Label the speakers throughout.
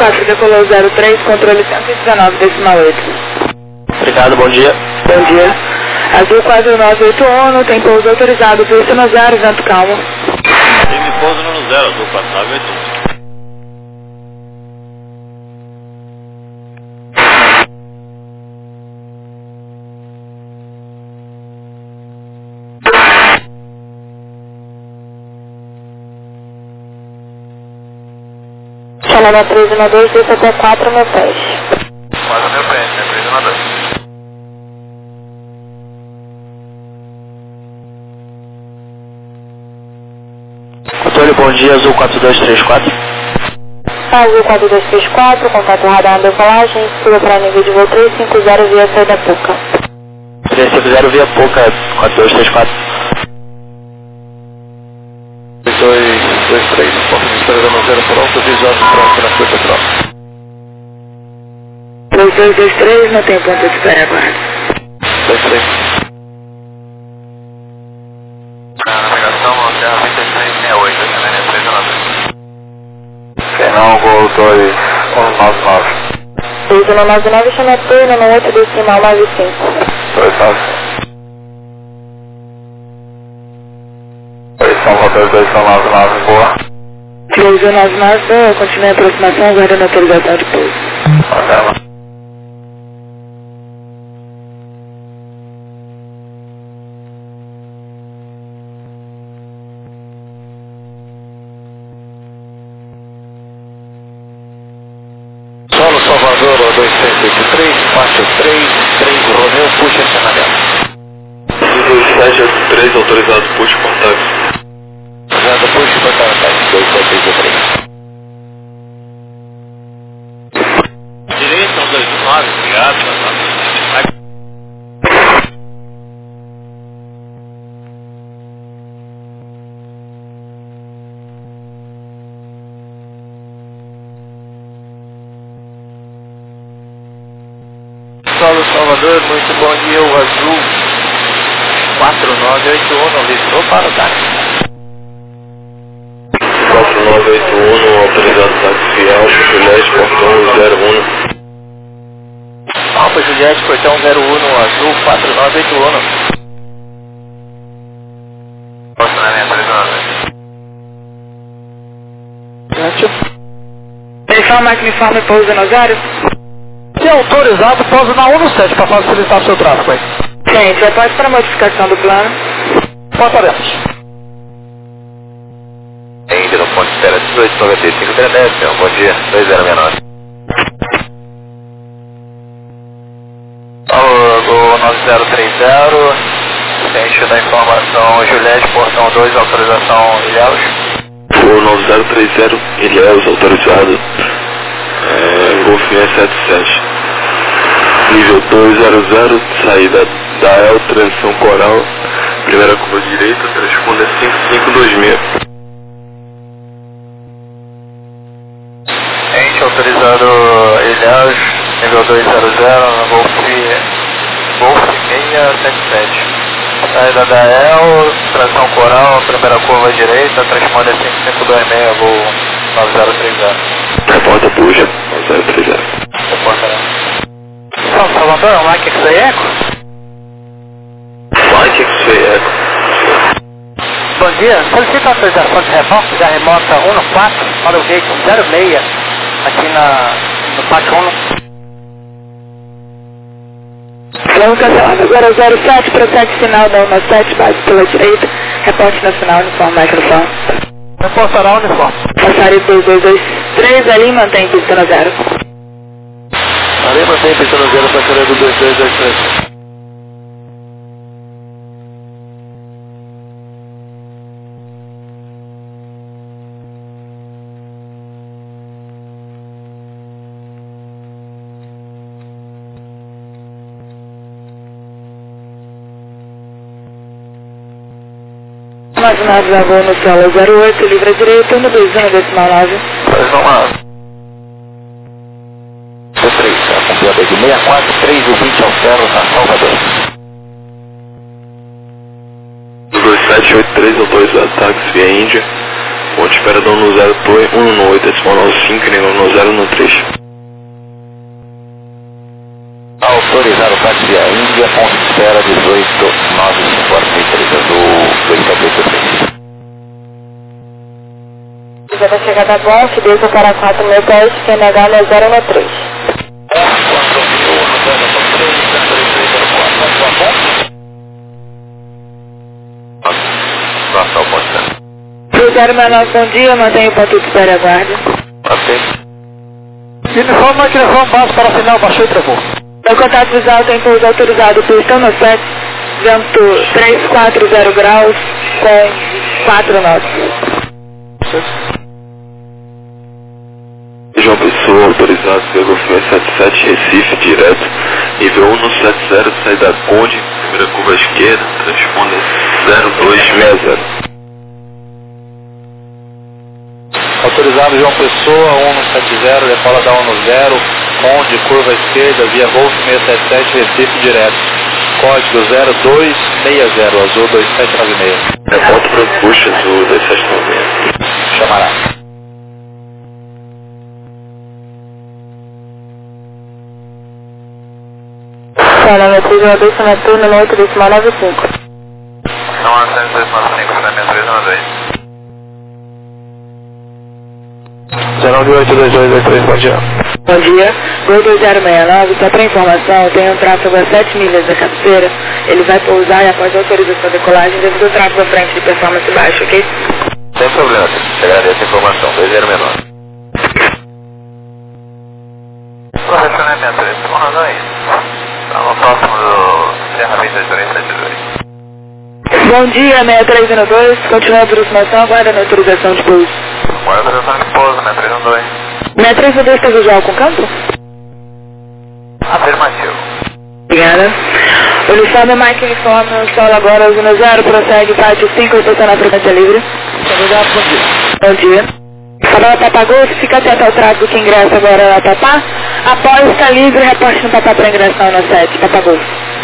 Speaker 1: 4, decolou 03, controle 119,8.
Speaker 2: Obrigado, bom dia.
Speaker 1: Bom dia. Azul 4981, tem pouso autorizado, pista no 0, vento calmo.
Speaker 2: Tem pouso no 0, Azul 4981.
Speaker 1: Chamando 312, desça até 4 mil pés.
Speaker 2: 4 mil pés, né? 312. Controle, bom dia, Azul 4234.
Speaker 1: Azul 4234, contato radar na decolagem, suba para nível de voo 350 via saída Puca.
Speaker 2: 350 via Puca, 4234. 223, porta de estrada no 0 por alto, visão próximo na coisa próxima.
Speaker 1: 2223, não tem ponto de espera, aguardo.
Speaker 2: 23. Navegação, Terra 2368, também 399. Fernão, Gol 2199.
Speaker 1: 2199, chama turno no 8 decimal 95.
Speaker 2: 295. São Roberto 2199, boa.
Speaker 1: 2199, boa, continue a aproximação, aguardando autorização de pouso.
Speaker 2: Marcelo. Solo Salvador 2383, faixa 3 Romeu, puxa acionamento. 22783, autorizado, puxa contato. Autorizado, puxa contato, 273. Direita, 129, obrigado. Solo Salvador, muito bom dia, o Azul 4981, listrou para o táxi. 4981, autorizado táxi Alfa Juliette, portão 01. Alfa Juliette, portão 01, Azul 4981. Posicionamento 39.
Speaker 1: Informa que me informe pouso no 0?
Speaker 2: Se autorizado, pousa na 17 para facilitar o seu tráfego aí.
Speaker 1: Sim, já pode para modificação do plano.
Speaker 2: Passaremos. Ainda no ponto de espera 1895, Granete, bom dia, 2069. Alô, 9030, centro da informação, Juliette, portão 2, autorização Ilhéus. O 9030, Ilhéus, autorizado, Golf 77. Nível 200, saída da El, transição coral, primeira curva direita, transponder 5526. Ente autorizado Ilhéus, nível 200, Golf 677. Saída da El, tração coral, primeira curva direita, transponder 5526, voo 9030. Reporta puxa, 9030. Reporta não. São Salvador, Mike X-Ray Echo? Mike X-Ray Echo. Bom dia, solicito autorização de remorque da remota 14 para o gate 06 aqui no pátio 1.
Speaker 1: Vamos cancelando agora 07, procede final da 17, base pela direita, reporte nacional, uniforme, microfone.
Speaker 2: Reportará uniforme.
Speaker 1: Passaria 2223, ali mantém pista no 0.
Speaker 2: Ali mantém pista no 0, passaria do 2223.
Speaker 1: Mais uma vez, voo no solo 08, livre à direita, 121,9.
Speaker 2: Pois vamos lá. 3, acompanhada de 64, 3 e 20 ao ferro na Salvador. 2783, autorizado táxi via Índia, Ponto espera do 108, decimal 95, nível 1013.
Speaker 3: Autorizado táxi via Índia, ponto espera 1895, autorizando 246.
Speaker 1: Já da chegada a Golf, desça para 4010, QNH 013. Cruzeiro Menor, bom dia, mantenha o ponto de espera, aguarde.
Speaker 2: Ok.
Speaker 4: Uniforme, microfone, base para sinal, baixou e travou.
Speaker 1: No contato visual tem pouso autorizado, pistão no 7, vento 340 graus, com 4 knots.
Speaker 2: João Pessoa, autorizado pelo FE77 Recife, direto, nível 170, saída Conde, primeira curva esquerda, transponder 0260.
Speaker 3: Autorizado João Pessoa, 170, decola da 10, Conde, curva esquerda, via Golf 677, Recife, direto. Código 0260, azul 2796.
Speaker 2: Ponto para puxa, azul 2796.
Speaker 3: Chamará.
Speaker 1: Telemetria 1 noturno no 8 decimal 95.
Speaker 2: São as 10295, na 312.
Speaker 4: 0982223, bom dia.
Speaker 1: Bom dia, Gol 2069, só para informação, tem um tráfego a 7 milhas da cabeceira, ele vai pousar e após a autorização da decolagem devido ao tráfego à frente de performance baixa, ok?
Speaker 2: Sem problema, te agradeço a informação, 2 menor. Correcionamento, esse morradão aí. Estamos próximo do Serra 2372.
Speaker 1: Bom dia, 6312, continua a aproximação, aguarda a autorização de pouso.
Speaker 2: Agora eu estou de pouso, 6312.
Speaker 1: 6312 está visual com campo?
Speaker 2: Afirmativo.
Speaker 1: Obrigada. Uniforme Mike Uniforme, solo agora, usina 0, prossegue, parte 5, estação na frequência livre.
Speaker 4: Obrigado, bom dia.
Speaker 1: Bom dia. Favela Papagô, fica atento ao tráfego que ingressa agora na Papá. Após está livre, reporte no Papá para ingressão na 7, Papagô.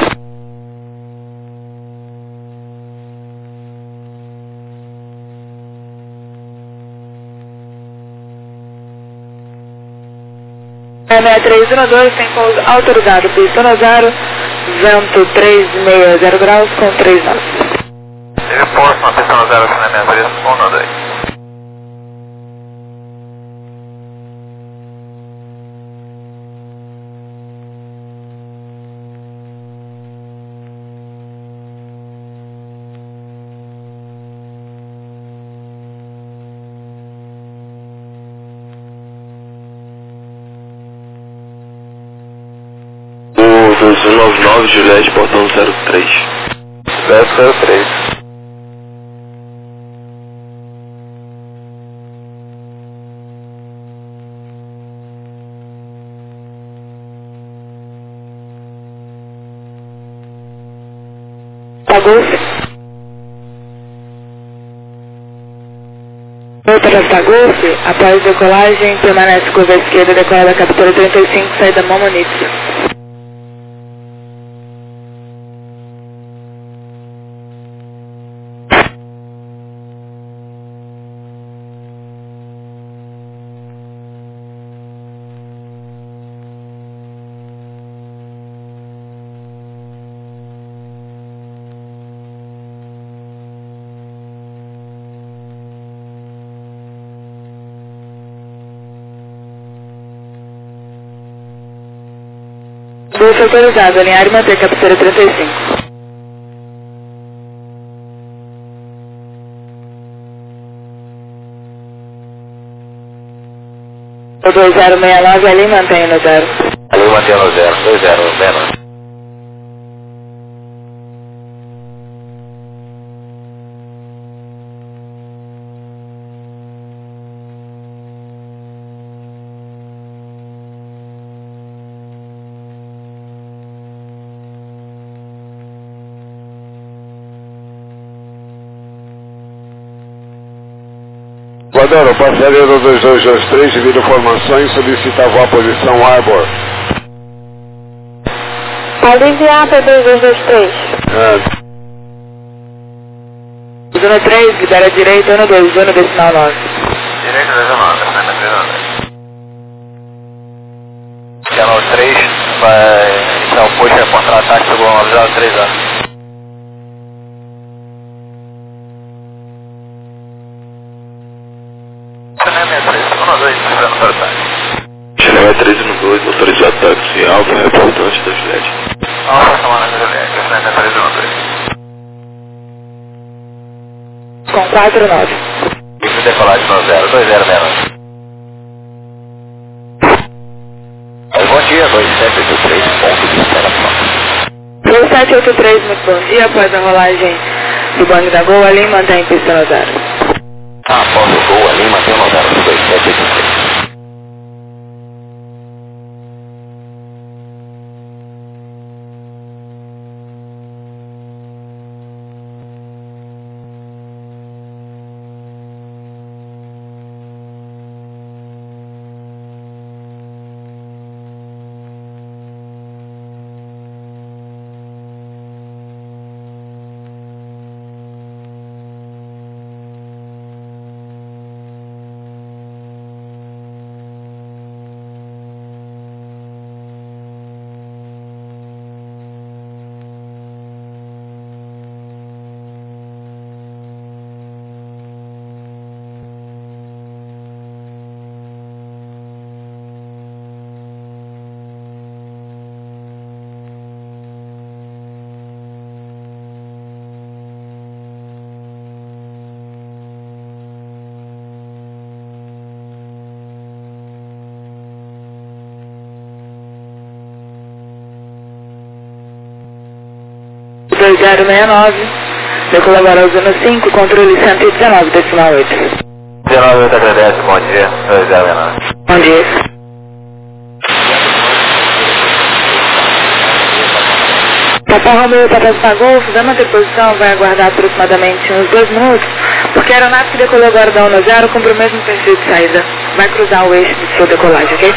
Speaker 1: É 6312, tem pouso autorizado, pista no 0, vento 360 graus com 3 knots.
Speaker 2: Teve posto na pista no 0 aqui na 6312. O 299 Juliette, portão 03. 003.
Speaker 1: Pagou. Outra Pagou-se, após decolagem, permanece curva esquerda, decola da captura 35, saída Momonitsu. Bolsa autorizado, alinhar e manter captura 35. O 2069 ali mantém no 0.
Speaker 3: Ali mantém no 0, 20 menos.
Speaker 4: Guadalho, passageiro 2223, devido informações, solicitava a posição Arbor.
Speaker 1: Pode enviar para 2223. Zona 3, libera a direita, zona 2, zona decimal 9.
Speaker 2: Direita 19, né? Canal 3 vai iniciar o push, contra-ataque, chegou 903A.
Speaker 3: Chile 13 no 2, autorizado táxi Alfa, reportante da Juliette.
Speaker 2: Alfa, chamando a Juliette, Chile 13 no 2.
Speaker 1: Com 49.
Speaker 2: Isso decolagem no 0, 2069. Bom dia, 2783, ponto de esperação.
Speaker 1: 2783, muito bom dia. Após a rolagem do Bang da Gol, ali mantém pista no 0.
Speaker 2: Após o Gol, ali mantém no 0, 2783.
Speaker 1: Dois 069, decola agora ao zona 5, controle 119, decimal 8.
Speaker 2: 19 agradece, bom dia, 2069.
Speaker 1: Bom dia. Papa Romeo, Papa Golf, vai manter posição, vai aguardar aproximadamente uns 2 minutos, porque a aeronave que decolou agora da 10 cumpre o mesmo perfil de saída. Vai cruzar o eixo de sua decolagem, ok?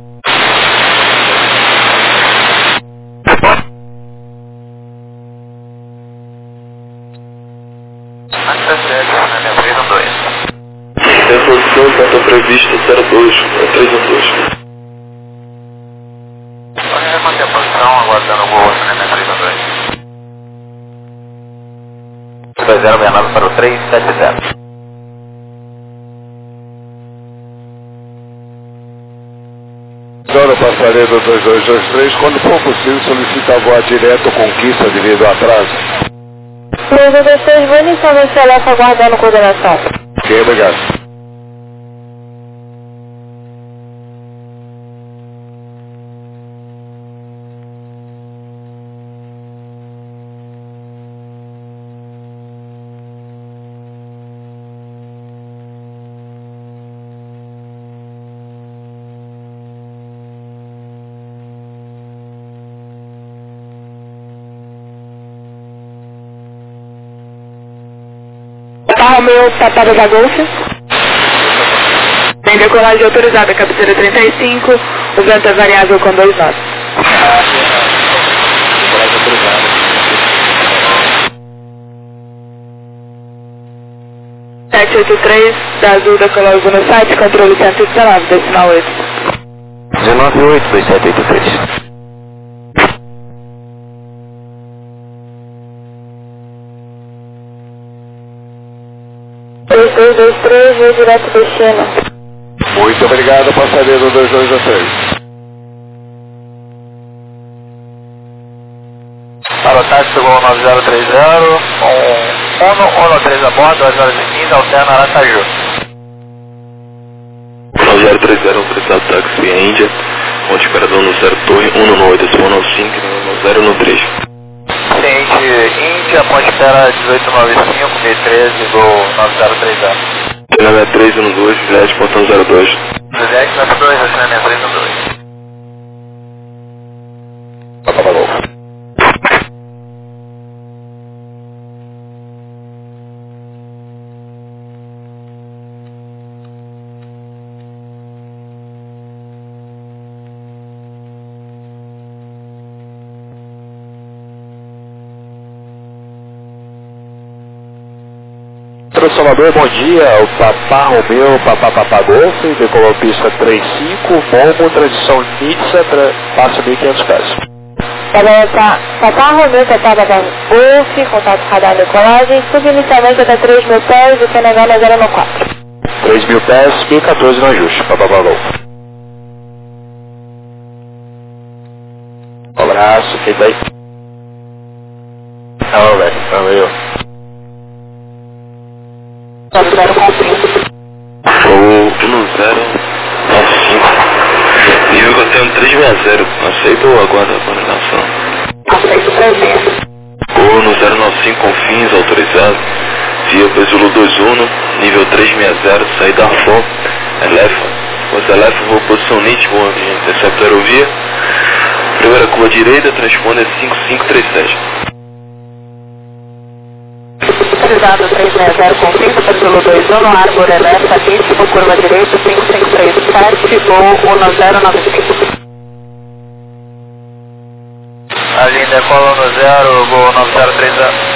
Speaker 3: Reposição data prevista 02, 312.
Speaker 2: Pode manter a posição, aguardando o Gol, né, 312. 2069 para o 370.
Speaker 4: Zona passaredo 2223, quando for possível solicita voar direto conquista devido ao atraso.
Speaker 1: 2223, vou inicialmente ela aguardando coordenação.
Speaker 4: Ok, obrigado.
Speaker 1: Papa Romeo, Papa da Golf. Tem decolagem autorizada, cabeceira 35, o vento é variável com 2 knots.
Speaker 3: Decolagem autorizada.
Speaker 1: 783, da Azul decolou no site, controle 119, decimal 8.
Speaker 2: 198, 2783.
Speaker 1: Dois, vou direto destino.
Speaker 4: Muito obrigado, passaredo 2223.
Speaker 2: Para o táxi chegou 9030, com 113 a bordo, 2 horas e 15, alterna Aracaju.
Speaker 3: 9030, autorizado táxi Índia, onde esperador no 0 Torre, 1 no 8, 1 no 5, no 0 no 3.
Speaker 2: Ciente Índia, ponte espera 1895, 1013, Gol 9030.
Speaker 3: 93 no 2, Juliette, portão 02.
Speaker 2: Juliette 92, assinamento 3 no 2.
Speaker 3: Papa Golf. Centro Salvador, bom dia, o Papá Romeu, Papá Golf, decolou pista 35, Momo, tradição Nitsa, passa 1.500 pés.
Speaker 1: Papá Romeu, Papá Golf, contato radar decolagem, subi inicialmente até 3.000 pés e PNH na 094.
Speaker 3: 3.000 pés, 1.014 no ajuste, Papá Golf. Um abraço, quem tá aí? Não, velho, valeu.
Speaker 2: O 1095. Nível que eu tenho 360. Aceito ou aguarda a coordenação?
Speaker 1: Aceito 360.
Speaker 2: Ou no 095 com fins autorizado. Via Pesulo 21, nível 360, saída FOM, Elefa. Os Elefa, vou posição nítido, intercepto aerovia. Primeira curva direita, transponder 5537.
Speaker 1: Autorizado 360 com fins, Pesulo 21, Árvore Elefa, nítido, curva direita, 5537, voo 1095.
Speaker 2: Ali decola no 0, voo 9030.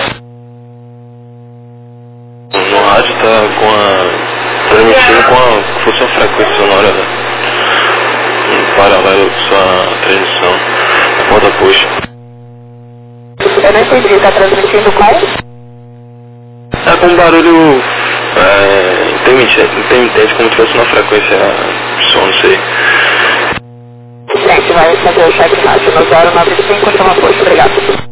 Speaker 2: No rádio tá com a... transmitindo com a função frequência sonora, né? Em paralelo com sua transmissão. Ponta puxa.
Speaker 1: Eu não entendi, tá transmitindo com?
Speaker 2: É com barulho intermitente, como se fosse uma frequência de som, não sei.
Speaker 1: Gente, vai fazer o check rádio no 095, chama posto, obrigado.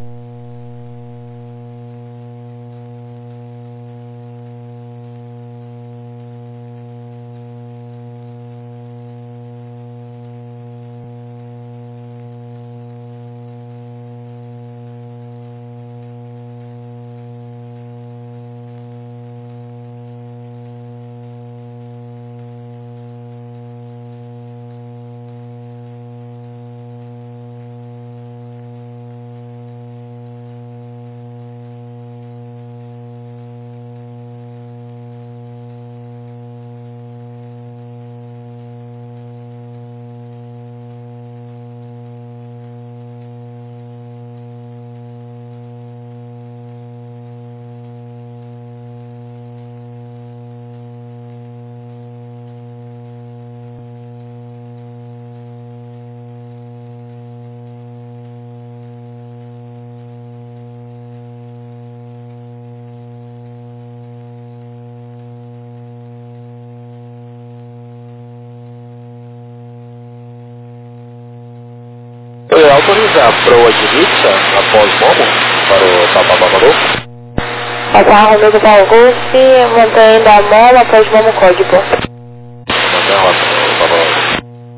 Speaker 3: Autorizar a proa de Nitsa após Momo para o Papá Golf?
Speaker 1: Papá Romeu do Papá Golf, mantendo a mola após Momo código.
Speaker 3: Mantém a rota, Papá Golf.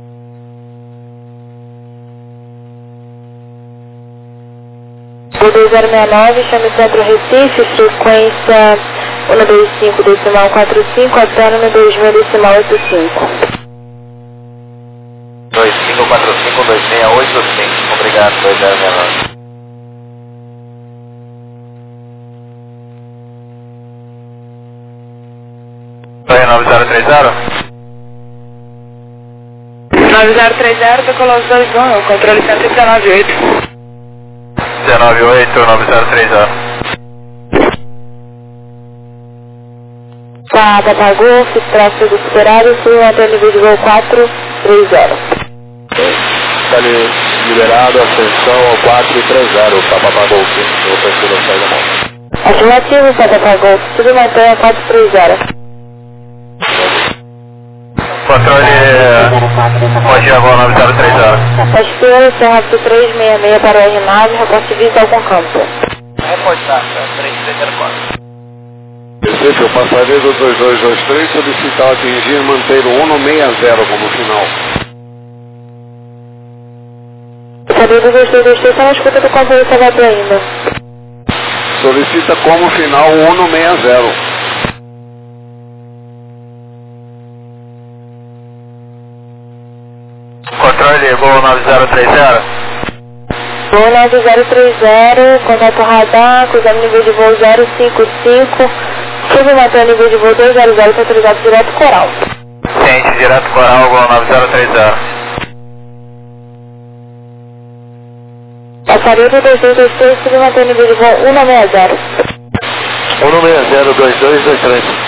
Speaker 1: O 2069, chame Centro Recife, frequência 125 decimal 45, até no 2000 decimal 85.
Speaker 2: 25452685, obrigado, 2069. Oi, 9030?
Speaker 1: 9030, decolou os 21, controle 1198.
Speaker 2: 198, 9030.
Speaker 1: Tá, Papá Golf, tráfego superado, sul até nível de voo 430.
Speaker 3: Está liberado, ascensão ao 430, Papá Golf, eu prefiro sair da mão.
Speaker 1: Afirmativo, Papá Golf, submontanha 430.
Speaker 2: Controle, bom dia, voo 9030.
Speaker 1: Espera, Serra 366 para o R9, reporte visual com campo.
Speaker 2: Reportar, 3304.
Speaker 4: Recife, o passageiro 2223 solicitar atingir e manter o 160 como final.
Speaker 1: Passageiro 2223 está na escuta do controle Salvador ainda.
Speaker 4: Solicita como final o 160.
Speaker 2: Controle, voo 9030.
Speaker 1: Voo 9030, contato radar, cruzando nível de voo 055, submantendo nível de voo 200, autorizado direto Coral.
Speaker 2: Ciente, direto Coral, voo 9030.
Speaker 1: Passageiro 2223, submantendo nível de voo 160.
Speaker 3: 1602223.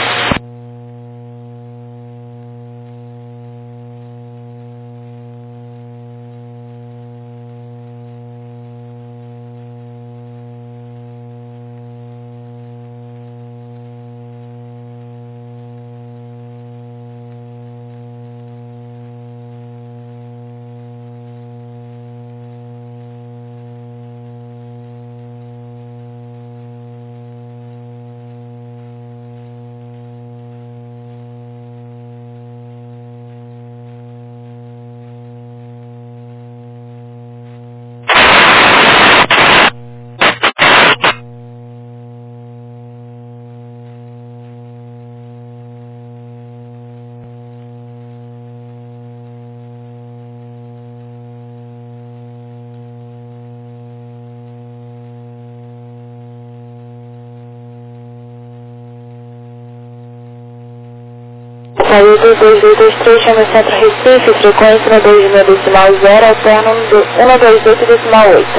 Speaker 1: Saída 2223, chama Centro Recife, frequência no 2,0, alterno no 128,8.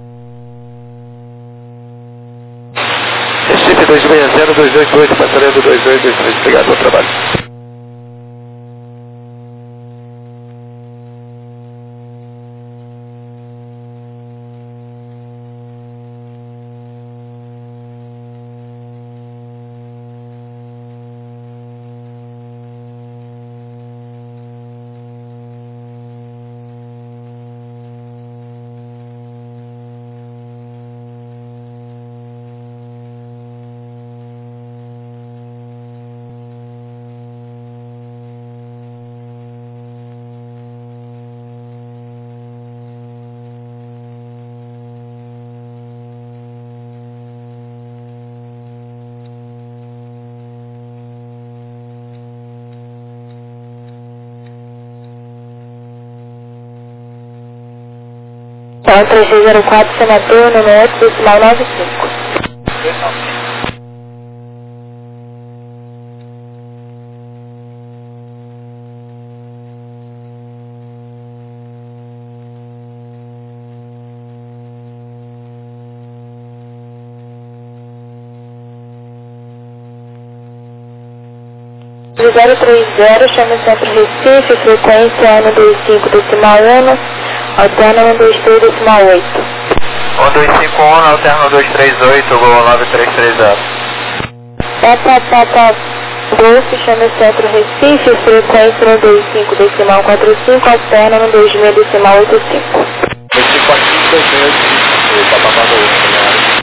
Speaker 3: Recife 260-228, passarela 2223. Obrigado pelo trabalho.
Speaker 1: Então, 3604, senador, número 8, decimal 95. De 030, chama Centro Recife, frequência ano 25, decimal 1, alterno 123, decimal 8.
Speaker 2: 1251, alterno 238, Gol 9330.
Speaker 1: Papa, Golf, chama Centro Recife, frequência no 25, decimal 45, alterno no 2000, decimal 85.
Speaker 3: 2426, Papa Golf.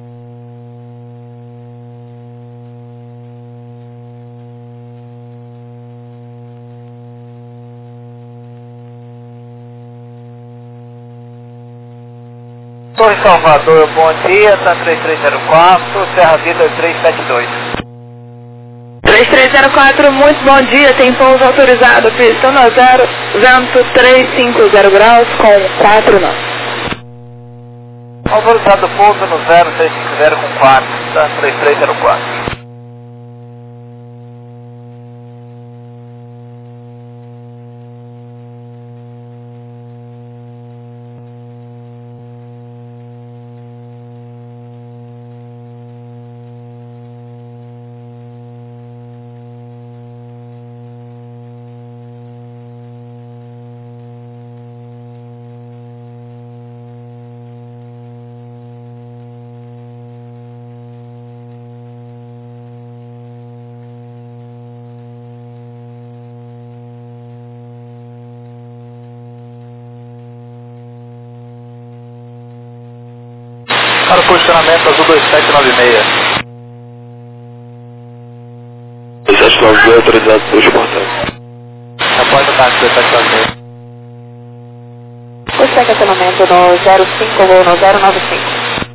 Speaker 2: Torre Salvador, bom dia, tá 3304, Serra Vida 372.
Speaker 1: 3304, muito bom dia, tem pouso autorizado, pista 10, vento 350 graus com 4 nós.
Speaker 2: Autorizado pouso no 0350 com 4, tá 3304.
Speaker 3: Para o posicionamento azul 2796.
Speaker 4: 2796 autorizado para os portantes.
Speaker 3: Repórter táxi 2796.
Speaker 1: O estacionamento no 05 ou no 095.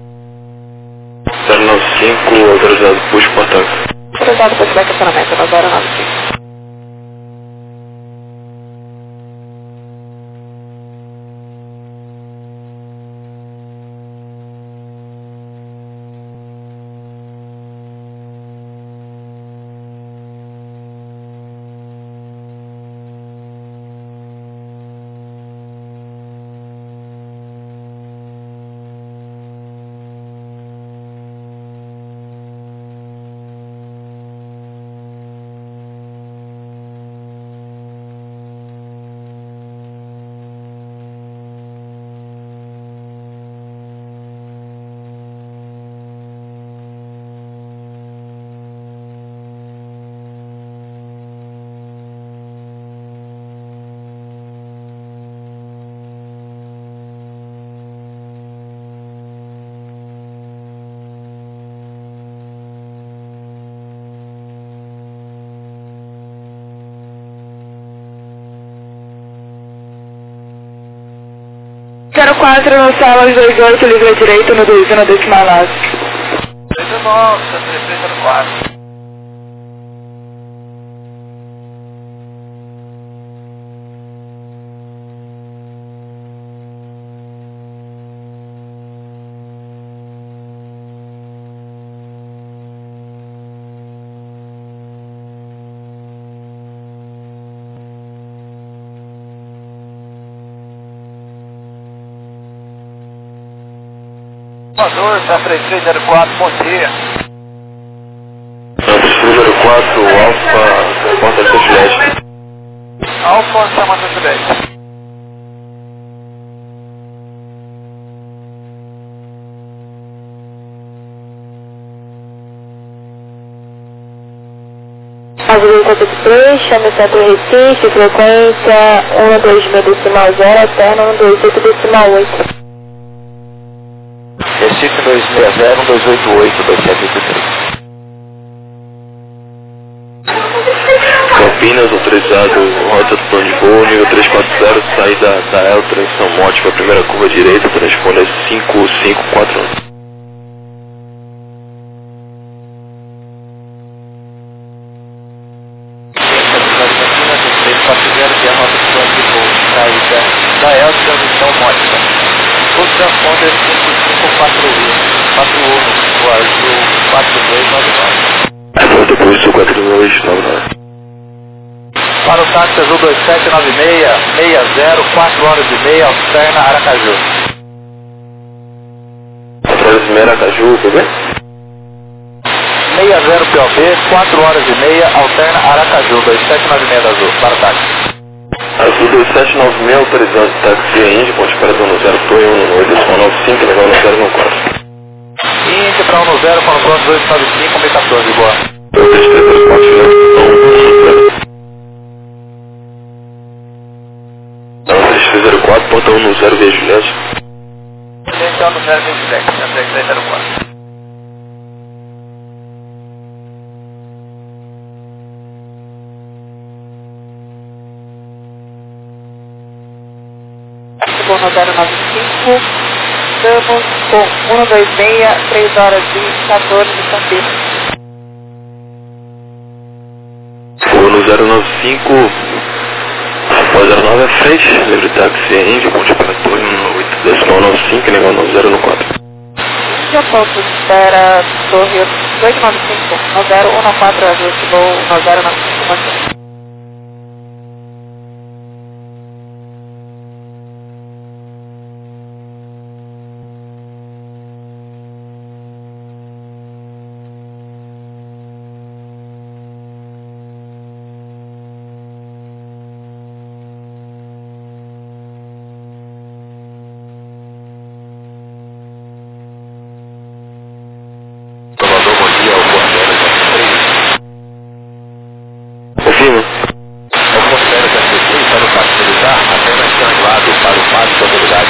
Speaker 4: 095 autorizado para os portantes.
Speaker 1: Autorizado para o estacionamento no 095. 04 no sala 28, livre à direita no 2 no decimal 9.
Speaker 2: 19, 3304. Salvador, tá 3304, bom dia.
Speaker 3: 3304, Alfa, porta do Juliette.
Speaker 2: Alfa, chama do Juliette.
Speaker 1: Azul 83, chame Centro Recife, frequência 126 decimal 0, alterna 128 decimal 8.
Speaker 3: Recife 260, 1288, 2783. Campinas, autorizado, rota do plano de voo, nível 340, saída da Eltra em São Monte para a primeira curva direita, transponder 5541.
Speaker 2: Que é a rota do plano de voo, saída da Eltra em São Monte. O transponder 5541, o azul 4299.
Speaker 3: Volta por isso 4299.
Speaker 2: Para o táxi azul 2796, 60, 4 horas e meia, alterna Aracaju.
Speaker 3: 4 horas e meia Aracaju, PB?
Speaker 2: 60 POB, 4 horas e meia, alterna Aracaju, 2796 da azul, para o táxi.
Speaker 3: Azul 2796, autorizado táxi Indy, ponte para dono 0, Torre 198, 95, legal no 014.
Speaker 2: Indy para 10, para o plano 295, 1014, boa.
Speaker 3: 3304, ponta 10, via Juliette.
Speaker 2: Então, no 027, 3304.
Speaker 1: Bom, no 095, estamos com 126, 3 horas e 14 de São Pedro.
Speaker 3: Vou no 095, após 09 é frente, livre táxi Indy, ponte para Torre 198, decimal 95, legal no 014.
Speaker 1: Já ponto espera Torre 295, no 014 azul, vou no 095 manter.
Speaker 3: Salvador, bom dia, o Cordeiro da Confirma.
Speaker 2: O Cordeiro da C3 está no pátio militar, apenas translado para o pátio da unidade.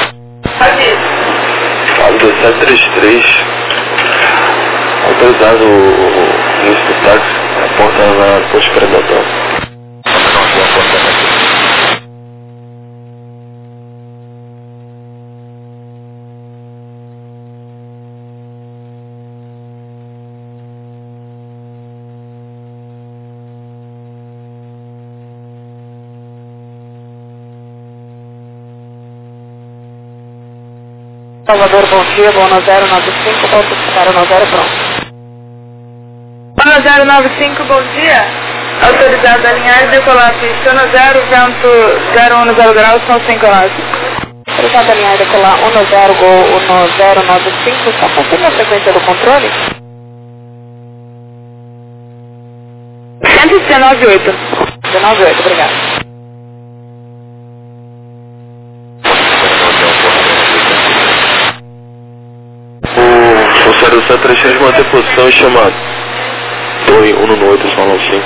Speaker 3: Fábio 2733, autorizado o início do táxi, a porta na ponte Peredotão.
Speaker 1: Salvador, bom dia, bom no 095, ponto para no 0 pronto. Bom no 095, bom dia. Autorizado a alinhar e decolar pista no 0, vento 010 graus, são 5 horas. Autorizado a alinhar e decolar 10, gol no 095, só confirma a frequência do controle? 119,8. 119,8, obrigado.
Speaker 3: O 0733 manter posição e chamado. Torre 198, salão 5.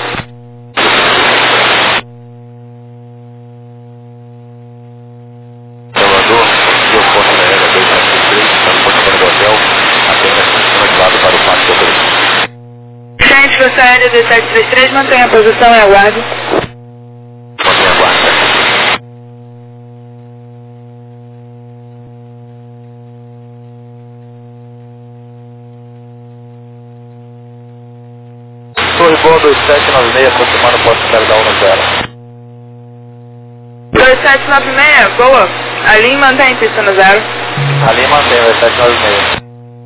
Speaker 2: Salvador, o Força Aérea 293, está no ponto para o hotel, apenas translado para o pátio da unidade.
Speaker 1: Gente, Força Aérea 2733, mantenha a posição e aguarde.
Speaker 2: Mantenha a guarda.
Speaker 3: Lisboa 2796, aproximando o posto espera da 10.
Speaker 1: 2796, boa. A linha mantém pista no 0.
Speaker 3: A linha mantém 2796.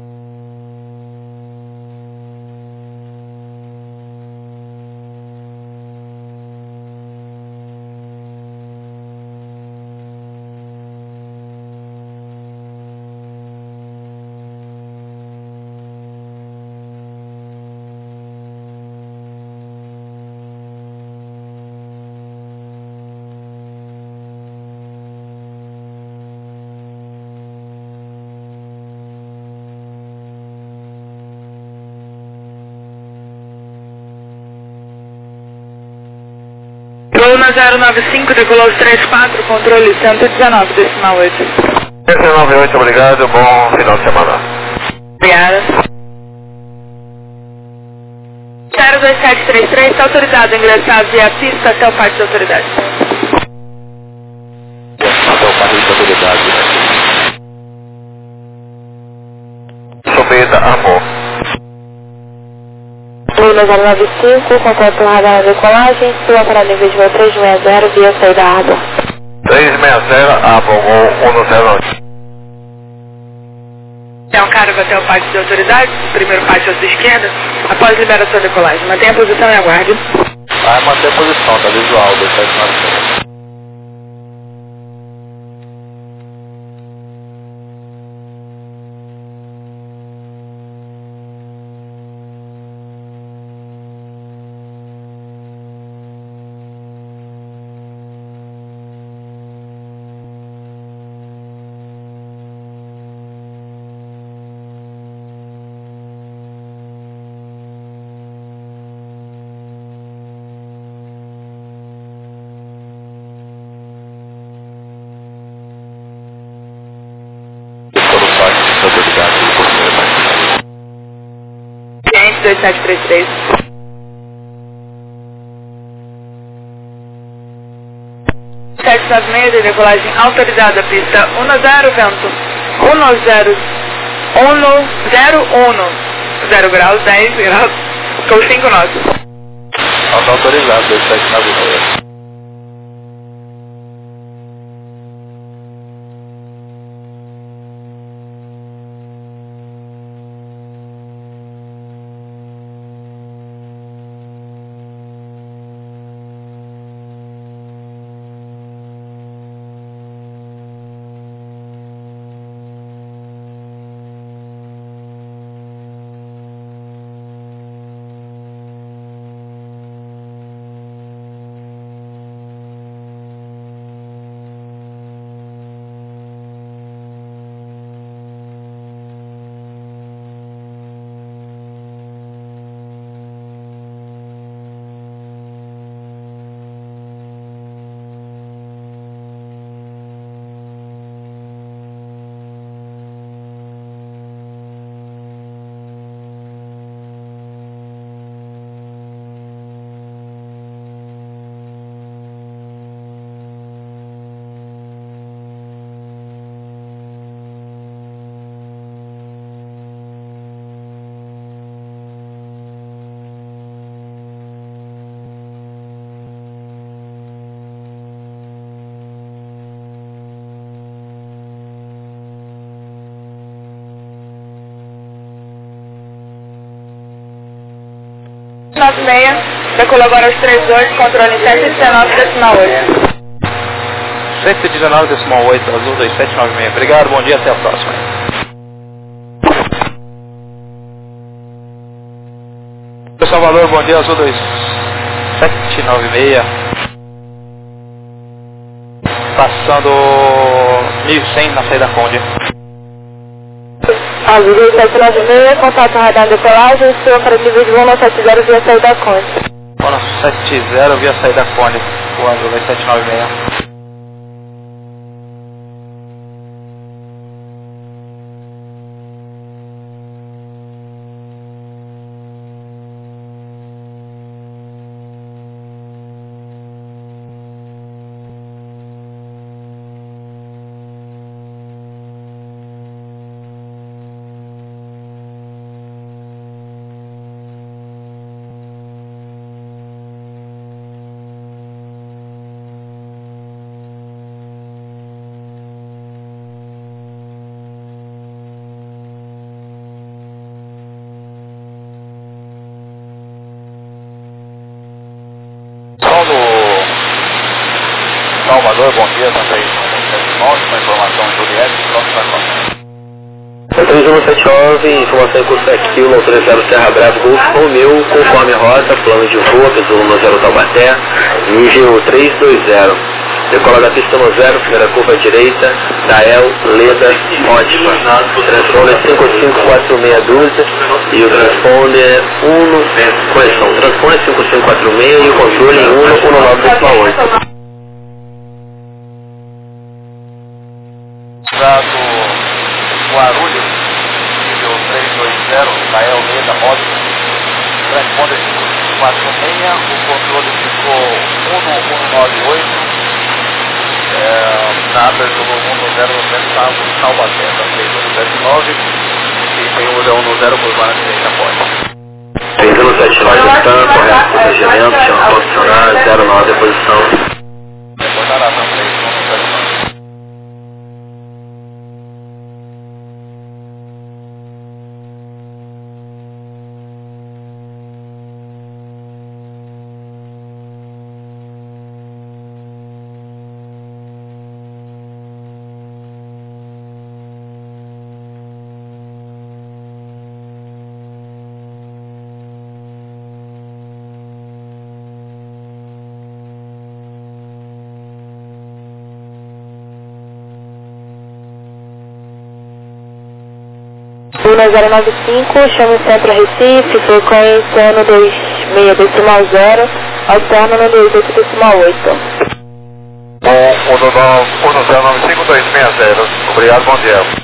Speaker 1: Coluna 095, decolou 34, controle 119, decimal 8.
Speaker 2: 198, obrigado, bom final de semana.
Speaker 1: Obrigada. 02733, está autorizado a ingressar via pista até o parque de autoridade.
Speaker 3: Até o parque de autoridade.
Speaker 2: Subida, amor.
Speaker 1: Coluna 095, contato radar na decolagem, sua para nível de voo 360 via saída água.
Speaker 2: 360, Amor, 108.
Speaker 1: É um cargo até o pátio de autoridade, primeiro pátio à sua esquerda, após liberação da decolagem. Mantenha a posição e aguarde.
Speaker 3: Vai manter a posição, tá visual, 2796.
Speaker 1: Cliente 2733. Sete 96 de decolagem autorizada, pista 10, vento 0 graus, 10 graus, com 5 nós.
Speaker 3: Está autorizado, 2796.
Speaker 1: Decolou agora aos 38, controle 119, decimal 8.
Speaker 3: 119, decimal 8, azul 2796. Obrigado, bom dia, até a próxima. Salvador, bom dia, azul 2796. Passando 1100 na saída Conde.
Speaker 1: Azul 2796, contato radar decolagem, sua para nível de voo 70 via saída Conde.
Speaker 3: 170 via saída Conde, o azul 2796.
Speaker 2: dia, Santa Isabel, com informação Juliette, próxima conta.
Speaker 5: 3179, informação em curso da Kilo, autorizado Serra Bravo, Golfo Romeu, conforme rota, plano de voo, peso 10 Taubaté, nível 320. Decola da pista 10, primeira curva à direita, Dael, Leda, ótima. Transponder 554612 e o transponder 1, correção, transponder 5546 e o controle em 119,8.
Speaker 2: Guarulhos, nível 320, Dael, Leda, ótimo. Transponder 5546, o controle ficou 1198. Na abertura do 1090 Taubaté, tá 3179 e tem o 10 por vaga direita após.
Speaker 5: 3179 está, correto protegimento, chama posicionar, 09 posição.
Speaker 2: Reportar a ação 3179.
Speaker 1: Luna 095, chama o centro Recife, frequência no 26,0, alterno no 28,8.
Speaker 2: 1095-260, obrigado, bom dia.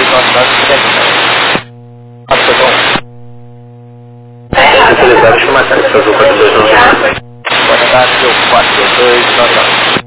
Speaker 5: Autorizado chama táxi, Azul 4299.
Speaker 3: Boa tarde, 4299.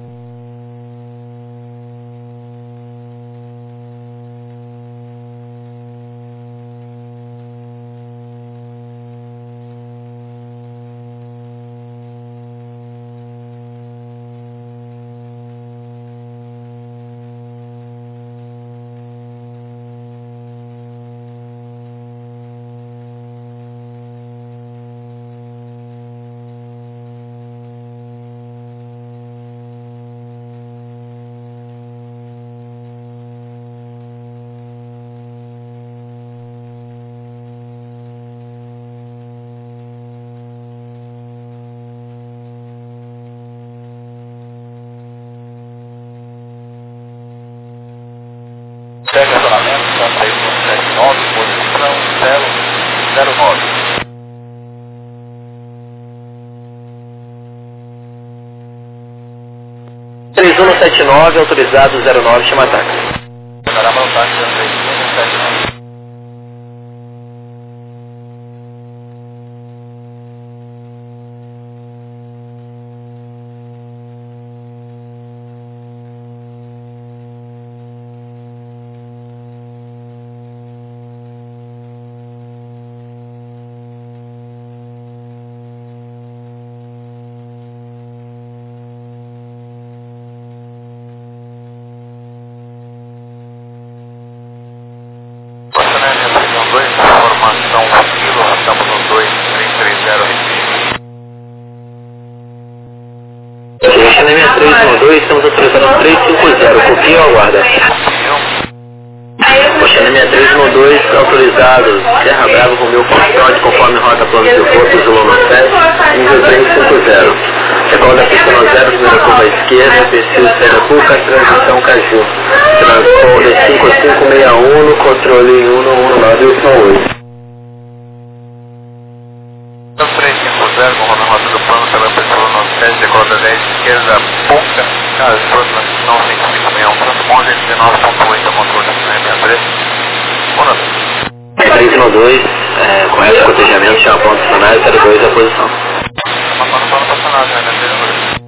Speaker 3: Estacionamento, Santa Isabel 79, posição 009.
Speaker 5: (3179), autorizado 09, chama táxi.
Speaker 3: Para montar 3179.
Speaker 2: Informação Kilo, estamos no 2330
Speaker 5: Deixa na minha 312, estamos autorizando 350, copia ou aguarda? Poxa, na minha 312, autorizado, Serra Brava, Romeu Constante, conforme rota plano de voto, Zulona 7, nível 350. Recorda da pista no 0, primeira curva à esquerda, perfil Serra Cuca, transição Caju. Transponder 5561, controle 1198.
Speaker 2: 350, com a rota do plano pela pessoa no 7, recorda 10, esquerda, ponta, transição 5561, transponder 19.8, controle 63.
Speaker 5: 312, correto cotejamento, chama ponto estacionário, 02 a posição.
Speaker 2: Mas não está estacionado, né? 312.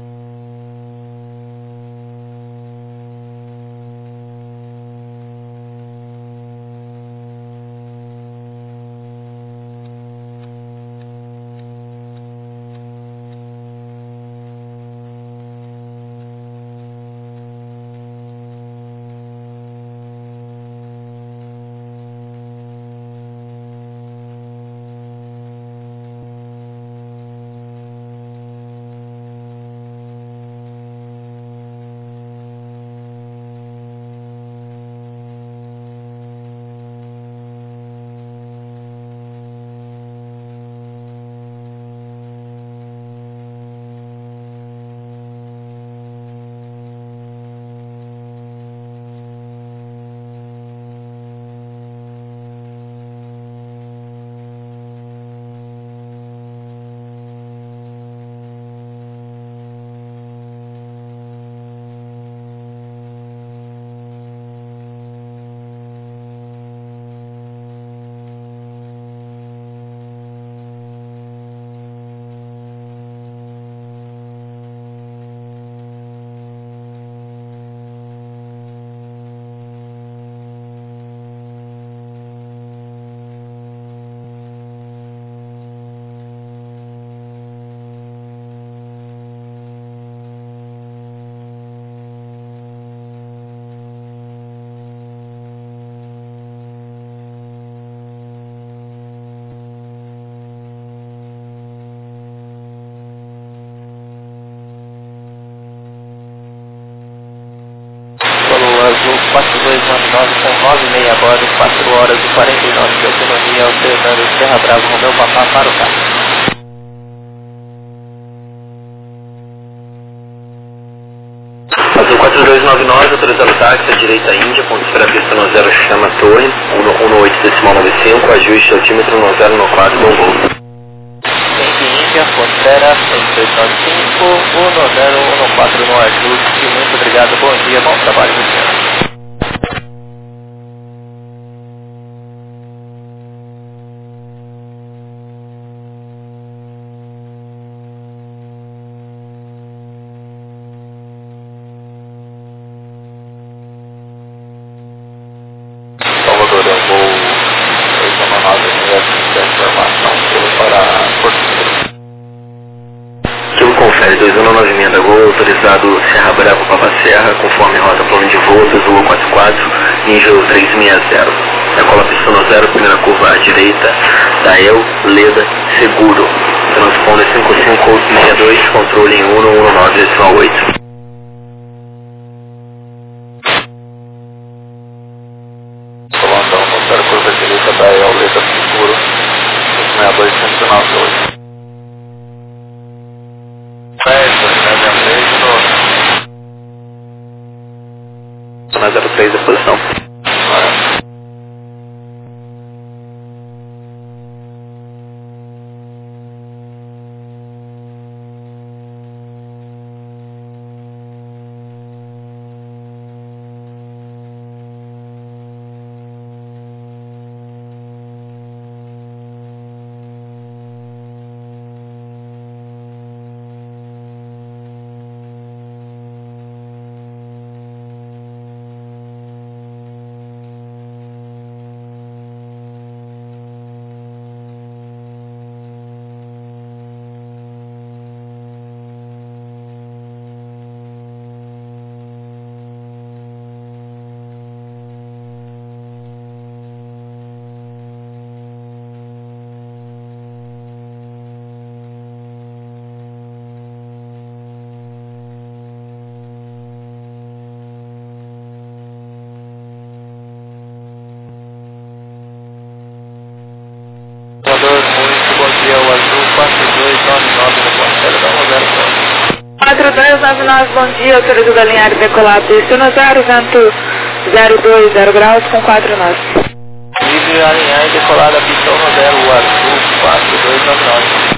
Speaker 3: Azul 4299 com 9,5 agora, 4 horas e 49 de autonomia, alternando Serra Brava, Romeu Papá para o carro.
Speaker 5: Azul 4299, autorizado táxi, direita Índia, ponto para a pista no 0, chama Torre, 18,95, ajuste altímetro no 094, bom voo.
Speaker 3: Índia, Frontera 6295, 1014 no ajuste, muito obrigado, bom dia, bom trabalho, Luciano.
Speaker 5: 2196 Gol, autorizado Serra Bravo Papa Serra, conforme rota plano de voo, Azul 44, nível 360. Decola pista no 0, primeira curva à direita, Dael, Leda, Seguro. Transponder 5562, controle em 119,8.
Speaker 2: Comandão, motor curva direita, Dael, Leda, Seguro, 62, 198.
Speaker 5: 03 a posição.
Speaker 2: Muito bom dia, o Azul 4299 no Conselho da Moderação.
Speaker 1: 4299, bom dia, autorizado a alinhar e decolar pista no 0, vento 02, 0 graus com 4 nós.
Speaker 2: Livre alinhar e decolar da pista no 0, o Azul 4299.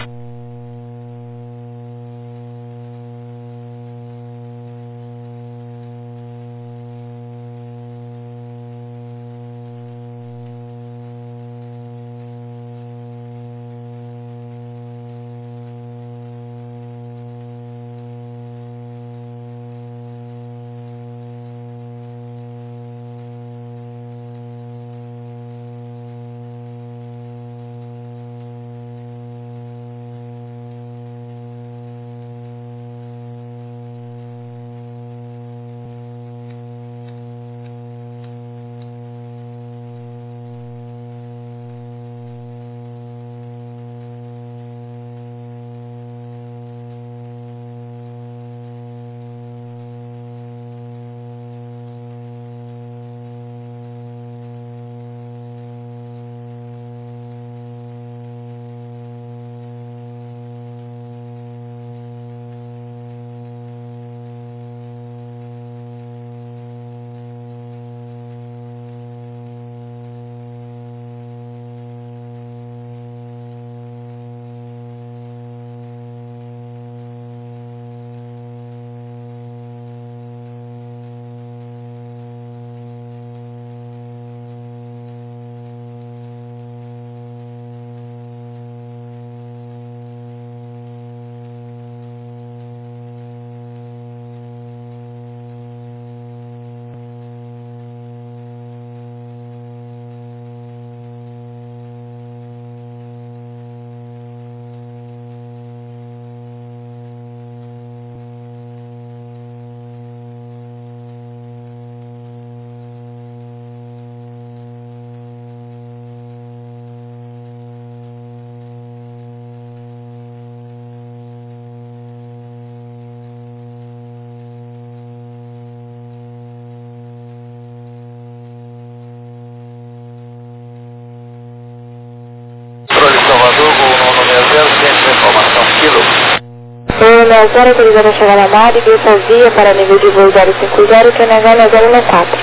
Speaker 1: O 0 autorizado a chegar na mar e vazia para nível de voo 050, TNH na 094.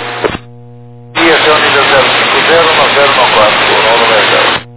Speaker 2: Dia, seu nível 050 no 094, o número é 0.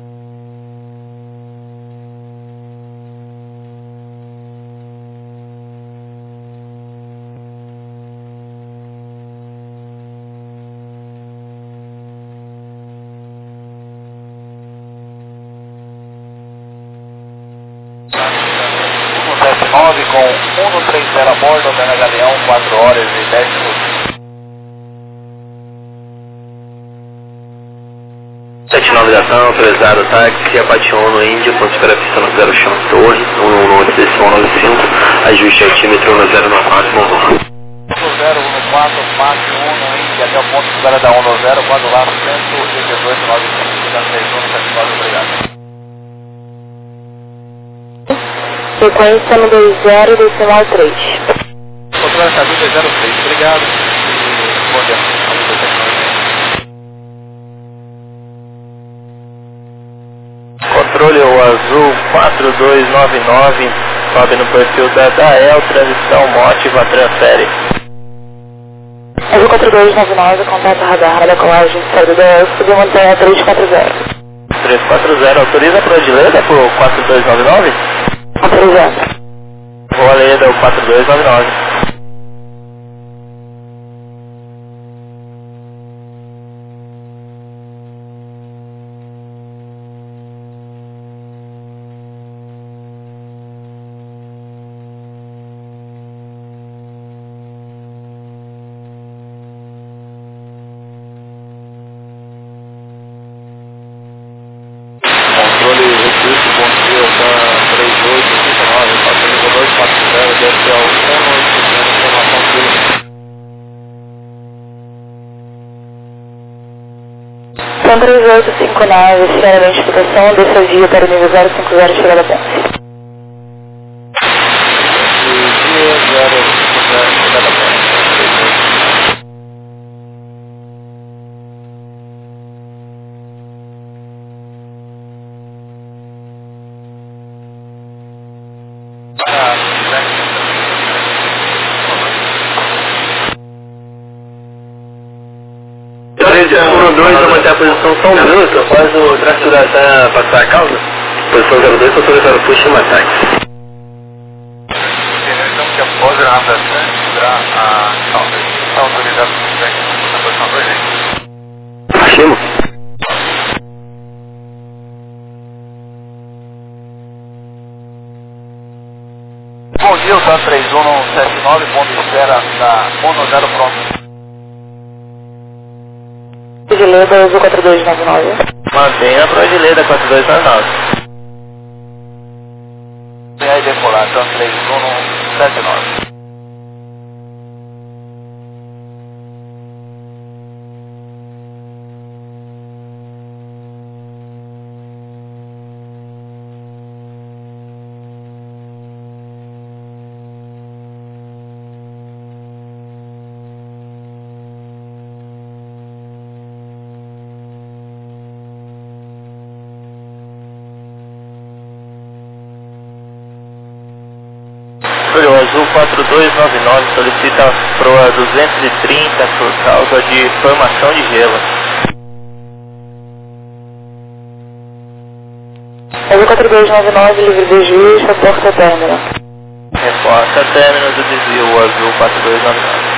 Speaker 2: Com 130 a bordo, Dana Galeão, 4 horas e 10 minutos.
Speaker 5: 79 da Comunicação, autorizado táxi, abate ONU Índia, ponto espera pista no 0 chão torre, 111 desceu 95, ajuste altímetro no 094, morro.
Speaker 3: 014, passe 1 Índia até o ponto de espera da 110, quando lá 118, 961, obrigado.
Speaker 1: Sequência no 20, decimal 3.
Speaker 3: Controle Cadu 203, obrigado. E bom dia.
Speaker 2: Controle o azul 4299, sobe no perfil da Dael, transição mótiva, transfere.
Speaker 1: Azul 4299, contato radar na decolagem, saída da Dael, subiu montanha 340.
Speaker 2: 340, autoriza para a Adileda por 4299?
Speaker 1: Autorizado.
Speaker 2: Vou a Leda, o 4299.
Speaker 3: Controle recurso, bom dia, tá 3859, passando 240, deve ser ao 180, informação dele.
Speaker 1: São 3859, oficial de identificação, desça via para o nível 050, chegada a ponte.
Speaker 3: Dia 050, chegada a ponte.
Speaker 5: Eu manter a posição só um minuto, após o tráfego da TAM passar a causa. Posição 02, autorizado push e ataque.
Speaker 3: Então, que após a TAM tirar a causa, está autorizado na posição 2, hein?
Speaker 5: Achimo.
Speaker 3: Bom dia, o TAM 3179, ponto de espera da 10 pronto.
Speaker 1: Adileda, azul 4299.
Speaker 2: Mantenha para a Adileda 4299.
Speaker 3: E aí decolar, TAM 3179.
Speaker 2: O azul 4299 solicita a proa 230 por causa de formação de gelo.
Speaker 1: Azul 4299, livre de juiz, reporta término.
Speaker 2: Reporta término do desvio, o azul 4299.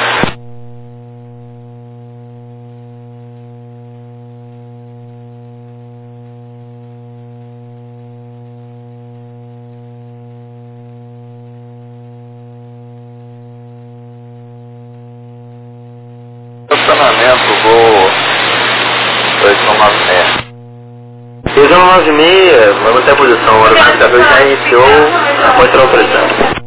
Speaker 3: Estacionamento, voo 2196.
Speaker 5: 2196, vai manter a posição, o aeroporto já iniciou, pode ser autorizado.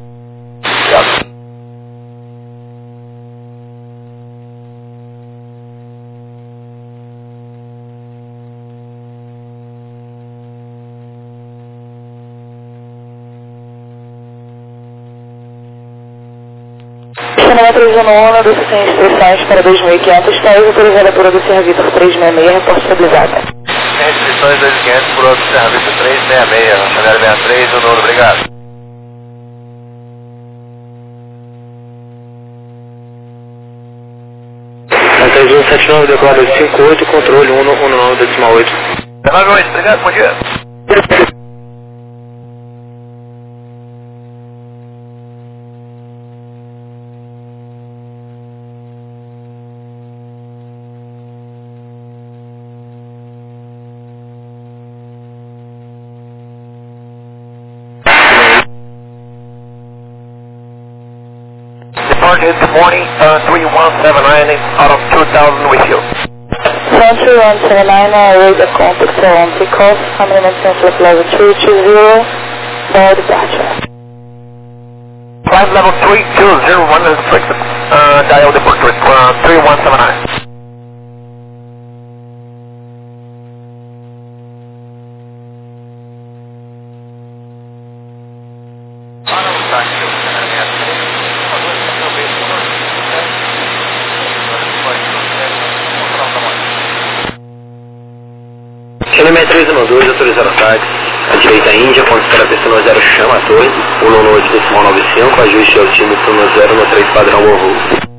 Speaker 1: Estacionamento de zona 1, desça sem inscrições para 2.500, pés, autorizada por Odisseia Vitor 366, reporte estabilizado.
Speaker 3: Sem inscrições 2.500 por outro serviço 366, Chanel 63, o Nuno, obrigado.
Speaker 5: Até 179, declara 58, controle 119, decimal 8.
Speaker 3: 98, obrigado, bom dia.
Speaker 6: Departed this morning, 3179 out of 2000 with you.
Speaker 1: Centro 179, radar contact on takeoff, Hamlin maintain flight level 320, board departure.
Speaker 2: Flight level 3201 is fixed, dial departure 3179.
Speaker 5: Chile 312, autorizado ataque. A direita Índia, ponto para pista no 0, chama a torre. 198.95, ajuste ao time no 0, no 3, padrão Morro.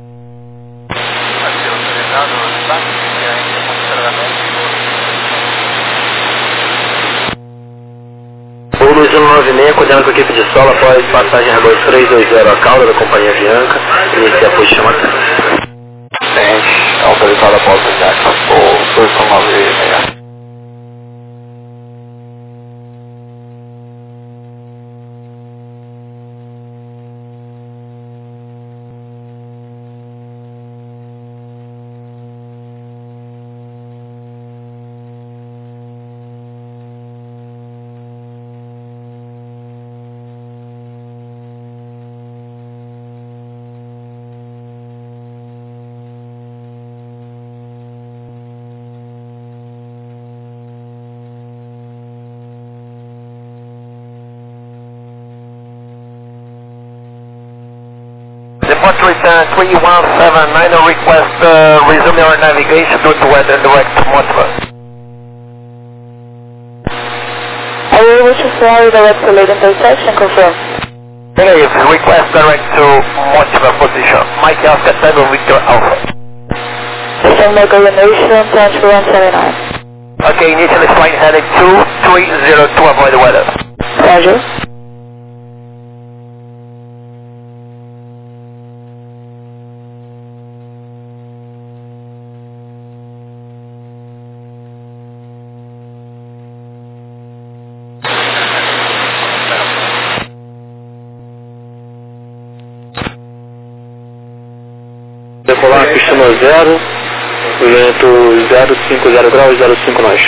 Speaker 5: O Luiz 196, coordenando com a equipe de solo após passagem Airbus 320, a cauda da companhia Avianca, inicia a posição chama a
Speaker 3: Tente, autorizado após o Jackson, o 296.
Speaker 2: Departure return 3179, request resume your navigation due to weather direct to Motiva.
Speaker 1: Are you able to fly direct to lead intersection, confirm?
Speaker 2: Negative, request direct to Motiva position. Mike Oscar Tango Victor Alpha.
Speaker 1: System regulation, turn to 179.
Speaker 2: Okay, initially flight heading 2302 to avoid the weather.
Speaker 1: Roger.
Speaker 5: Decolar pista no 0, vento 050 graus, 05 nós.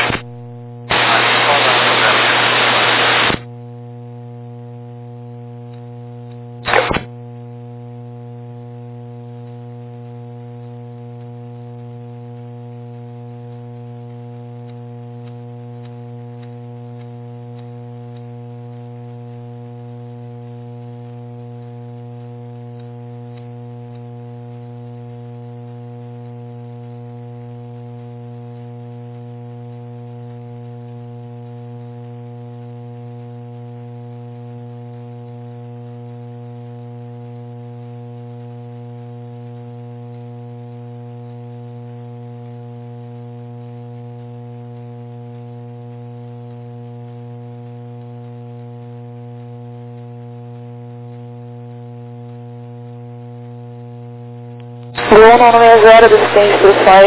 Speaker 1: Bruno 190, descende para o